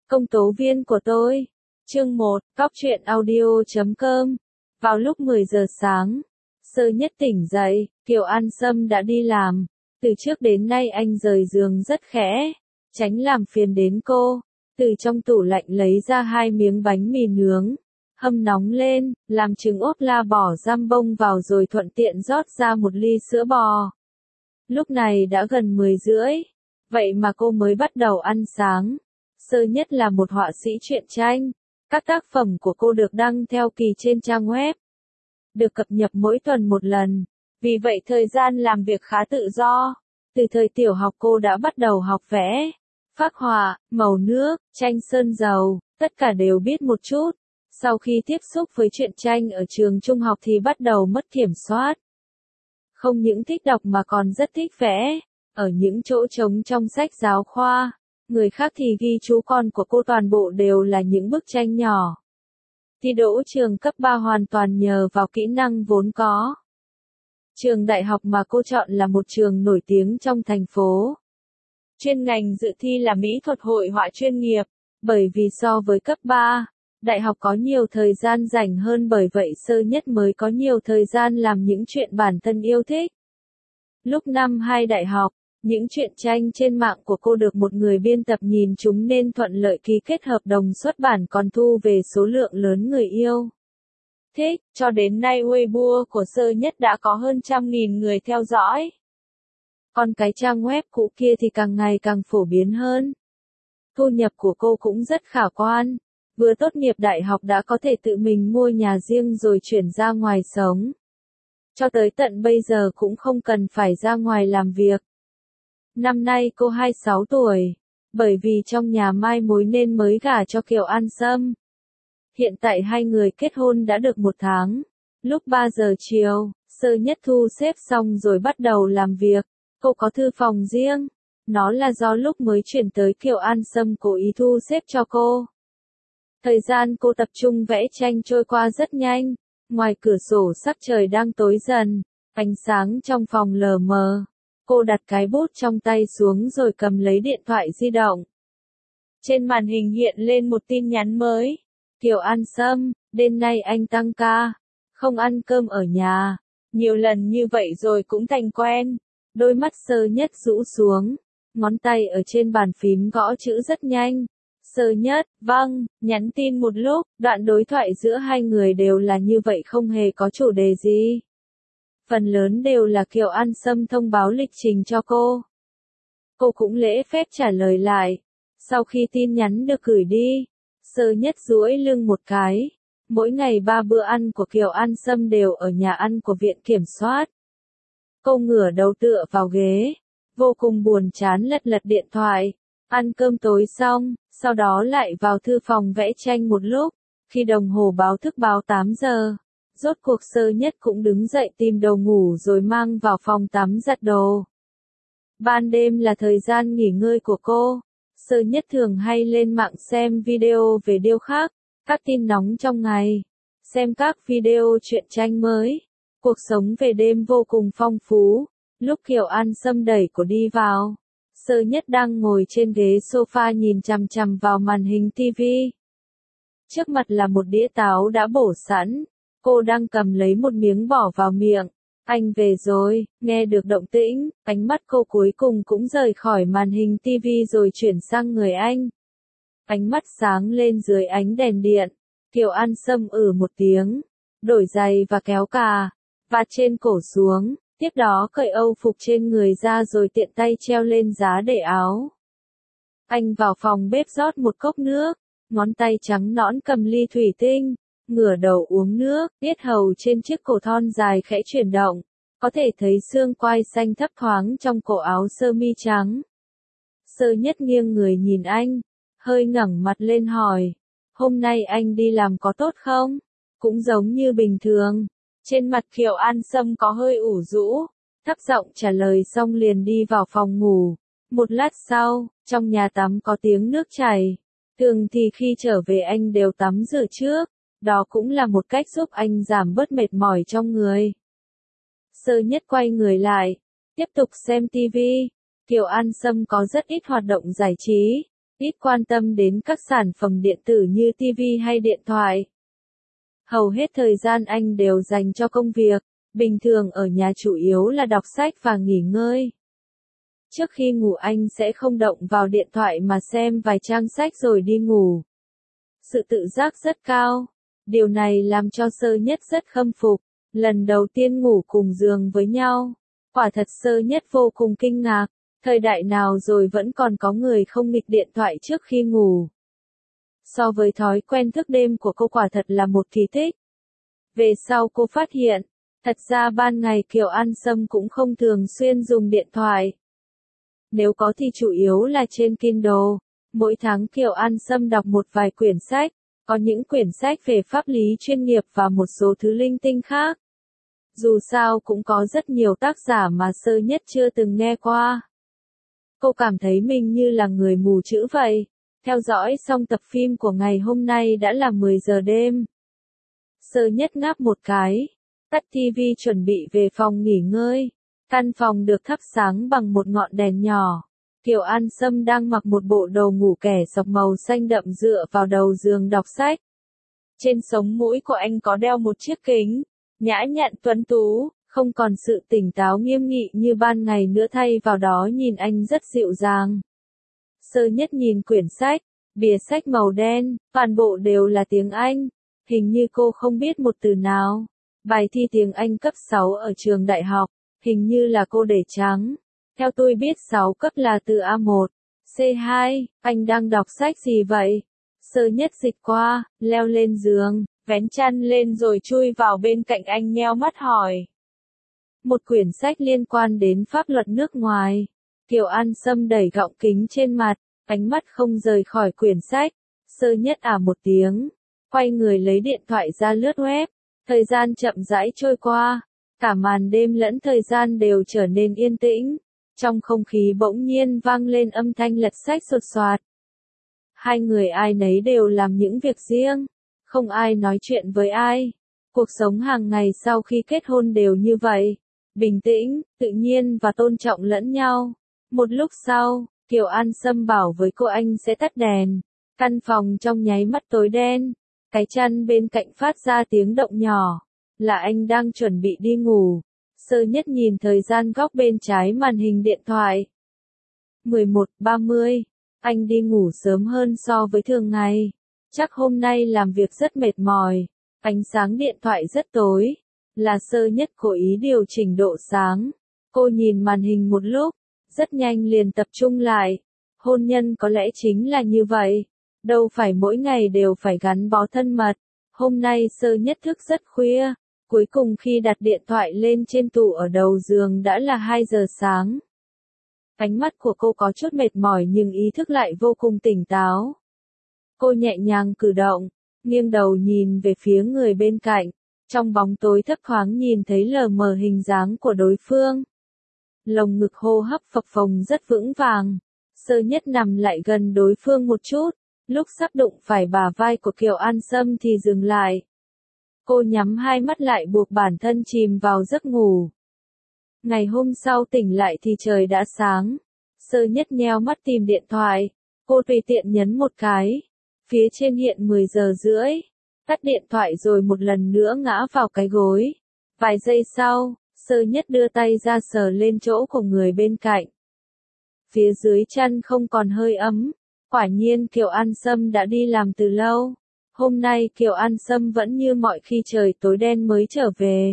Công tố viên của tôi. Chương 1, Cóc truyện audio.com. Vào lúc 10 giờ sáng, Sơ Nhất tỉnh dậy, Kiều An Sâm đã đi làm. Từ trước đến nay anh rời giường rất khẽ, tránh làm phiền đến cô. Từ trong tủ lạnh lấy ra 2 miếng bánh mì nướng, hâm nóng lên, làm trứng ốp la bỏ giam bông vào rồi thuận tiện rót ra một ly sữa bò. Lúc này đã gần 10 rưỡi, vậy mà cô mới bắt đầu ăn sáng. Sơ Nhất là một họa sĩ truyện tranh. Các tác phẩm của cô được đăng theo kỳ trên trang web, được cập nhật mỗi tuần một lần. Vì vậy thời gian làm việc khá tự do. Từ thời tiểu học cô đã bắt đầu học vẽ, phác họa, màu nước, tranh sơn dầu, tất cả đều biết một chút. Sau khi tiếp xúc với truyện tranh ở trường trung học thì bắt đầu mất kiểm soát. Không những thích đọc mà còn rất thích vẽ. Ở những chỗ trống trong sách giáo khoa, người khác thì ghi chú, con của cô toàn bộ đều là những bức tranh nhỏ. Thi đỗ trường cấp 3 hoàn toàn nhờ vào kỹ năng vốn có. Trường đại học mà cô chọn là một trường nổi tiếng trong thành phố. Chuyên ngành dự thi là mỹ thuật hội họa chuyên nghiệp, bởi vì so với cấp 3, đại học có nhiều thời gian rảnh hơn, bởi vậy Sơ Nhất mới có nhiều thời gian làm những chuyện bản thân yêu thích. Lúc năm 2 đại học, những truyện tranh trên mạng của cô được một người biên tập nhìn chúng nên thuận lợi ký kết hợp đồng xuất bản, còn thu về số lượng lớn người yêu thích. Cho đến nay Weibo của Sơ Nhất đã có hơn 100.000 người theo dõi. Còn cái trang web cũ kia thì càng ngày càng phổ biến hơn. Thu nhập của cô cũng rất khả quan. Vừa tốt nghiệp đại học đã có thể tự mình mua nhà riêng rồi chuyển ra ngoài sống. Cho tới tận bây giờ cũng không cần phải ra ngoài làm việc. Năm nay cô 26 tuổi, bởi vì trong nhà mai mối nên mới gả cho Kiều An Sâm. Hiện tại hai người kết hôn đã được 1 tháng. Lúc 3 giờ chiều, Sơ Nhất thu xếp xong rồi bắt đầu làm việc. Cô có thư phòng riêng. Nó là do lúc mới chuyển tới Kiều An Sâm cố ý thu xếp cho cô. Thời gian cô tập trung vẽ tranh trôi qua rất nhanh. Ngoài cửa sổ sắc trời đang tối dần, ánh sáng trong phòng lờ mờ. Cô đặt cái bút trong tay xuống rồi cầm lấy điện thoại di động. Trên màn hình hiện lên một tin nhắn mới. Kiều An Sâm, đêm nay anh tăng ca, không ăn cơm ở nhà. Nhiều lần như vậy rồi cũng thành quen. Đôi mắt Sơ Nhất rũ xuống, ngón tay ở trên bàn phím gõ chữ rất nhanh. Sơ Nhất, vâng, nhắn tin một lúc, đoạn đối thoại giữa hai người đều là như vậy, không hề có chủ đề gì. Phần lớn đều là Kiều An Sâm thông báo lịch trình cho cô. Cô cũng lễ phép trả lời lại. Sau khi tin nhắn được gửi đi, Sơ Nhất duỗi lưng một cái. Mỗi ngày 3 bữa ăn của Kiều An Sâm đều ở nhà ăn của viện kiểm soát. Cô ngửa đầu tựa vào ghế, vô cùng buồn chán lật điện thoại. Ăn cơm tối xong, sau đó lại vào thư phòng vẽ tranh một lúc. Khi đồng hồ báo thức báo 8 giờ, rốt cuộc Sơ Nhất cũng đứng dậy tìm đồ ngủ rồi mang vào phòng tắm giặt đồ. Ban đêm là thời gian nghỉ ngơi của cô. Sơ Nhất thường hay lên mạng xem video về điêu khắc, các tin nóng trong ngày, xem các video truyện tranh mới. Cuộc sống về đêm vô cùng phong phú. Lúc Kiều An Sâm đẩy cô đi vào, Sơ Nhất đang ngồi trên ghế sofa nhìn chằm chằm vào màn hình TV. Trước mặt là một đĩa táo đã bổ sẵn. Cô đang cầm lấy một miếng bỏ vào miệng. Anh về rồi, nghe được động tĩnh, ánh mắt cô cuối cùng cũng rời khỏi màn hình TV rồi chuyển sang người anh. Ánh mắt sáng lên dưới ánh đèn điện. Kiều An Sâm một tiếng, đổi giày và kéo cà vạt trên cổ xuống, tiếp đó cởi âu phục trên người ra rồi tiện tay treo lên giá để áo. Anh vào phòng bếp rót một cốc nước, ngón tay trắng nõn cầm ly thủy tinh, ngửa đầu uống nước, yết hầu trên chiếc cổ thon dài khẽ chuyển động, có thể thấy xương quai xanh thấp thoáng trong cổ áo sơ mi trắng. Sơ Nhất nghiêng người nhìn anh, hơi ngẩng mặt lên hỏi, hôm nay anh đi làm có tốt không? Cũng giống như bình thường. Trên mặt Kiều An Sâm có hơi ủ rũ, thấp giọng trả lời xong liền đi vào phòng ngủ. Một lát sau, trong nhà tắm có tiếng nước chảy. Thường thì khi trở về anh đều tắm rửa trước, đó cũng là một cách giúp anh giảm bớt mệt mỏi trong người. Sơ Nhất quay người lại, tiếp tục xem TV. Kiều An Sâm có rất ít hoạt động giải trí, ít quan tâm đến các sản phẩm điện tử như TV hay điện thoại. Hầu hết thời gian anh đều dành cho công việc, bình thường ở nhà chủ yếu là đọc sách và nghỉ ngơi. Trước khi ngủ anh sẽ không động vào điện thoại mà xem vài trang sách rồi đi ngủ. Sự tự giác rất cao. Điều này làm cho Sơ Nhất rất khâm phục. Lần đầu tiên ngủ cùng giường với nhau. Quả thật Sơ Nhất vô cùng kinh ngạc. Thời đại nào rồi vẫn còn có người không nghịch điện thoại trước khi ngủ. So với thói quen thức đêm của cô quả thật là một kỳ tích. Về sau cô phát hiện, thật ra ban ngày Kiều An Sâm cũng không thường xuyên dùng điện thoại. Nếu có thì chủ yếu là trên Kindle. Mỗi tháng Kiều An Sâm đọc một vài quyển sách, có những quyển sách về pháp lý chuyên nghiệp và một số thứ linh tinh khác. Dù sao cũng có rất nhiều tác giả mà Sơ Nhất chưa từng nghe qua. Cô cảm thấy mình như là người mù chữ vậy. Theo dõi xong tập phim của ngày hôm nay đã là 10 giờ đêm. Sơ Nhất ngáp một cái, tắt TV chuẩn bị về phòng nghỉ ngơi. Căn phòng được thắp sáng bằng một ngọn đèn nhỏ. Kiều An Sâm đang mặc một bộ đồ ngủ kẻ sọc màu xanh đậm dựa vào đầu giường đọc sách. Trên sống mũi của anh có đeo một chiếc kính, nhã nhặn tuấn tú, không còn sự tỉnh táo nghiêm nghị như ban ngày nữa, thay vào đó nhìn anh rất dịu dàng. Sơ Nhất nhìn quyển sách, bìa sách màu đen, toàn bộ đều là tiếng Anh. Hình như cô không biết một từ nào. Bài thi tiếng Anh cấp 6 ở trường đại học, hình như là cô để trắng. Theo tôi biết 6 cấp là từ A1, C2, anh đang đọc sách gì vậy? Sơ Nhất dịch qua, leo lên giường, vén chăn lên rồi chui vào bên cạnh anh nheo mắt hỏi. Một quyển sách liên quan đến pháp luật nước ngoài. Kiều An Sâm đẩy gọng kính trên mặt, ánh mắt không rời khỏi quyển sách. Sơ Nhất một tiếng, quay người lấy điện thoại ra lướt web. Thời gian chậm rãi trôi qua, cả màn đêm lẫn thời gian đều trở nên yên tĩnh. Trong không khí bỗng nhiên vang lên âm thanh lật sách sột soạt. Hai người ai nấy đều làm những việc riêng, không ai nói chuyện với ai. Cuộc sống hàng ngày sau khi kết hôn đều như vậy, bình tĩnh, tự nhiên và tôn trọng lẫn nhau. Một lúc sau, Kiều An Sâm bảo với cô anh sẽ tắt đèn. Căn phòng trong nháy mắt tối đen, cái chăn bên cạnh phát ra tiếng động nhỏ, là anh đang chuẩn bị đi ngủ. Sơ Nhất nhìn thời gian góc bên trái màn hình điện thoại. 11:30, anh đi ngủ sớm hơn so với thường ngày. Chắc hôm nay làm việc rất mệt mỏi. Ánh sáng điện thoại rất tối. Là Sơ Nhất cố ý điều chỉnh độ sáng. Cô nhìn màn hình một lúc, rất nhanh liền tập trung lại. Hôn nhân có lẽ chính là như vậy. Đâu phải mỗi ngày đều phải gắn bó thân mật. Hôm nay Sơ Nhất thức rất khuya. Cuối cùng khi đặt điện thoại lên trên tủ ở đầu giường đã là 2 giờ sáng. Ánh mắt của cô có chút mệt mỏi nhưng ý thức lại vô cùng tỉnh táo. Cô nhẹ nhàng cử động, nghiêng đầu nhìn về phía người bên cạnh. Trong bóng tối thấp thoáng nhìn thấy lờ mờ hình dáng của đối phương. Lồng ngực hô hấp phập phồng rất vững vàng. Sơ Nhất nằm lại gần đối phương một chút. Lúc sắp đụng phải bả vai của Kiều An Sâm thì dừng lại. Cô nhắm hai mắt lại buộc bản thân chìm vào giấc ngủ. Ngày hôm sau tỉnh lại thì trời đã sáng. Sơ Nhất nheo mắt tìm điện thoại. Cô tùy tiện nhấn một cái. Phía trên hiện 10 giờ rưỡi. Tắt điện thoại rồi một lần nữa ngã vào cái gối. Vài giây sau, Sơ Nhất đưa tay ra sờ lên chỗ của người bên cạnh. Phía dưới chân không còn hơi ấm. Quả nhiên Kiều An Sâm đã đi làm từ lâu. Hôm nay Kiều An Sâm vẫn như mọi khi trời tối đen mới trở về.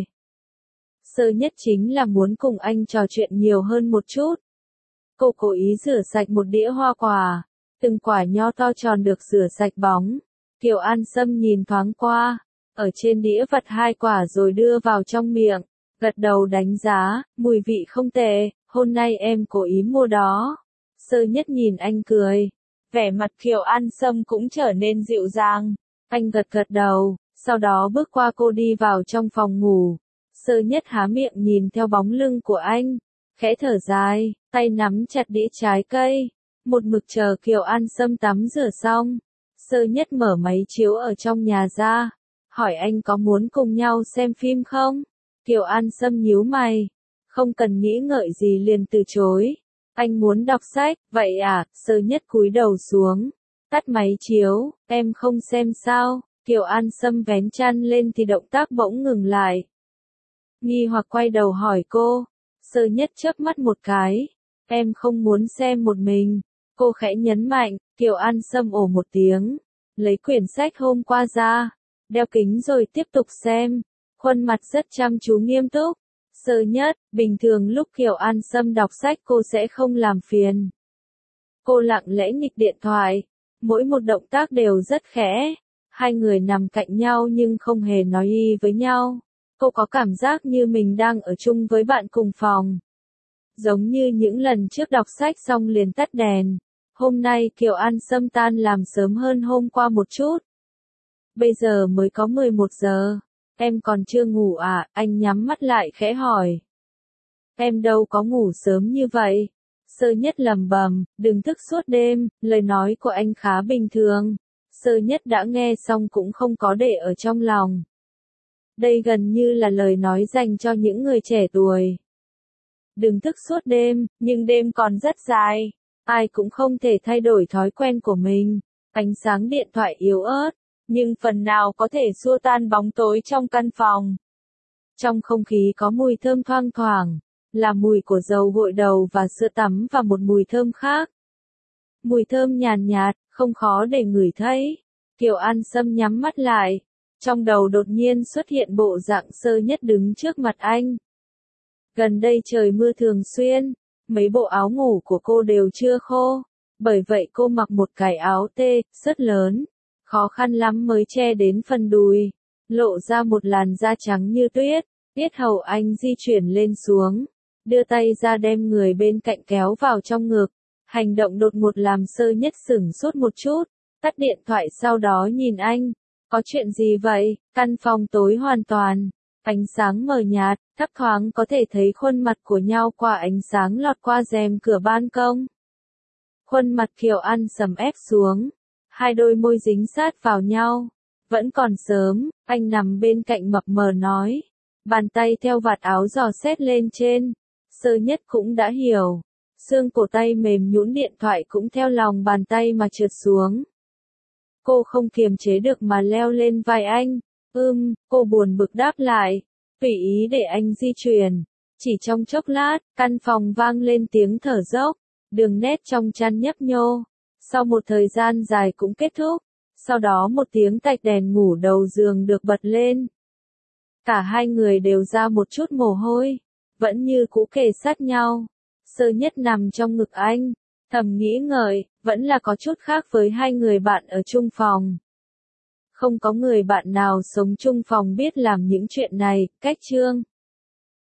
Sơ Nhất chính là muốn cùng anh trò chuyện nhiều hơn một chút. Cô cố ý rửa sạch một đĩa hoa quả. Từng quả nho to tròn được rửa sạch bóng. Kiều An Sâm nhìn thoáng qua. Ở trên đĩa vặt 2 quả rồi đưa vào trong miệng. Gật đầu đánh giá, mùi vị không tệ, hôm nay em cố ý mua đó. Sơ Nhất nhìn anh cười. Vẻ mặt Kiều An Sâm cũng trở nên dịu dàng. Anh gật gật đầu, sau đó bước qua cô đi vào trong phòng ngủ. Sơ Nhất há miệng nhìn theo bóng lưng của anh, khẽ thở dài, tay nắm chặt đĩa trái cây, một mực chờ Kiều An Sâm tắm rửa xong. Sơ Nhất mở máy chiếu ở trong nhà ra, hỏi anh có muốn cùng nhau xem phim không? Kiều An Sâm nhíu mày, không cần nghĩ ngợi gì liền từ chối. Anh muốn đọc sách, vậy à, Sơ Nhất cúi đầu xuống, tắt máy chiếu, em không xem sao, Kiều An Sâm vén chăn lên thì động tác bỗng ngừng lại. Nghi hoặc quay đầu hỏi cô, Sơ Nhất chớp mắt một cái, em không muốn xem một mình, cô khẽ nhấn mạnh, Kiều An Sâm ồ một tiếng, lấy quyển sách hôm qua ra, đeo kính rồi tiếp tục xem, khuôn mặt rất chăm chú nghiêm túc. Sơ Nhất, bình thường lúc Kiều An Sâm đọc sách cô sẽ không làm phiền. Cô lặng lẽ nghịch điện thoại, mỗi một động tác đều rất khẽ, hai người nằm cạnh nhau nhưng không hề nói y với nhau. Cô có cảm giác như mình đang ở chung với bạn cùng phòng. Giống như những lần trước đọc sách xong liền tắt đèn. Hôm nay Kiều An Sâm tan làm sớm hơn hôm qua một chút. Bây giờ mới có 11 giờ. Em còn chưa ngủ à? Anh nhắm mắt lại khẽ hỏi. Em đâu có ngủ sớm như vậy. Sơ Nhất lẩm bẩm, đừng thức suốt đêm, lời nói của anh khá bình thường. Sơ Nhất đã nghe xong cũng không có để ở trong lòng. Đây gần như là lời nói dành cho những người trẻ tuổi. Đừng thức suốt đêm, nhưng đêm còn rất dài. Ai cũng không thể thay đổi thói quen của mình. Ánh sáng điện thoại yếu ớt, nhưng phần nào có thể xua tan bóng tối trong căn phòng. Trong không khí có mùi thơm thoang thoảng, là mùi của dầu gội đầu và sữa tắm và một mùi thơm khác. Mùi thơm nhàn nhạt, không khó để ngửi thấy. Kiều An Sâm nhắm mắt lại. Trong đầu đột nhiên xuất hiện bộ dạng Sơ Nhất đứng trước mặt anh. Gần đây trời mưa thường xuyên, mấy bộ áo ngủ của cô đều chưa khô, bởi vậy cô mặc một cái áo tê, rất lớn, khó khăn lắm mới che đến phần đùi, lộ ra một làn da trắng như tuyết. Yết hầu anh di chuyển lên xuống, đưa tay ra đem người bên cạnh kéo vào trong ngực. Hành động đột ngột làm Sơ Nhất sửng sốt một chút, tắt điện thoại sau đó nhìn anh. Có chuyện gì vậy? Căn phòng tối hoàn toàn, ánh sáng mờ nhạt, thấp thoáng có thể thấy khuôn mặt của nhau qua ánh sáng lọt qua rèm cửa ban công. Khuôn mặt Kiều An Sâm ép xuống, hai đôi môi dính sát vào nhau. Vẫn còn sớm, anh nằm bên cạnh mập mờ nói. Bàn tay theo vạt áo dò xét lên trên. Sơ Nhất cũng đã hiểu. Xương cổ tay mềm nhũn, điện thoại cũng theo lòng bàn tay mà trượt xuống. Cô không kiềm chế được mà leo lên vai anh. Cô buồn bực đáp lại. Tùy ý để anh di chuyển. Chỉ trong chốc lát, căn phòng vang lên tiếng thở dốc. Đường nét trong chăn nhấp nhô. Sau một thời gian dài cũng kết thúc. Sau đó một tiếng tạch đèn ngủ đầu giường được bật lên. Cả hai người đều ra một chút mồ hôi. Vẫn như cũ kề sát nhau. Sơ Nhất nằm trong ngực anh. Thầm nghĩ ngợi, vẫn là có chút khác với hai người bạn ở chung phòng. Không có người bạn nào sống chung phòng biết làm những chuyện này. Cách chương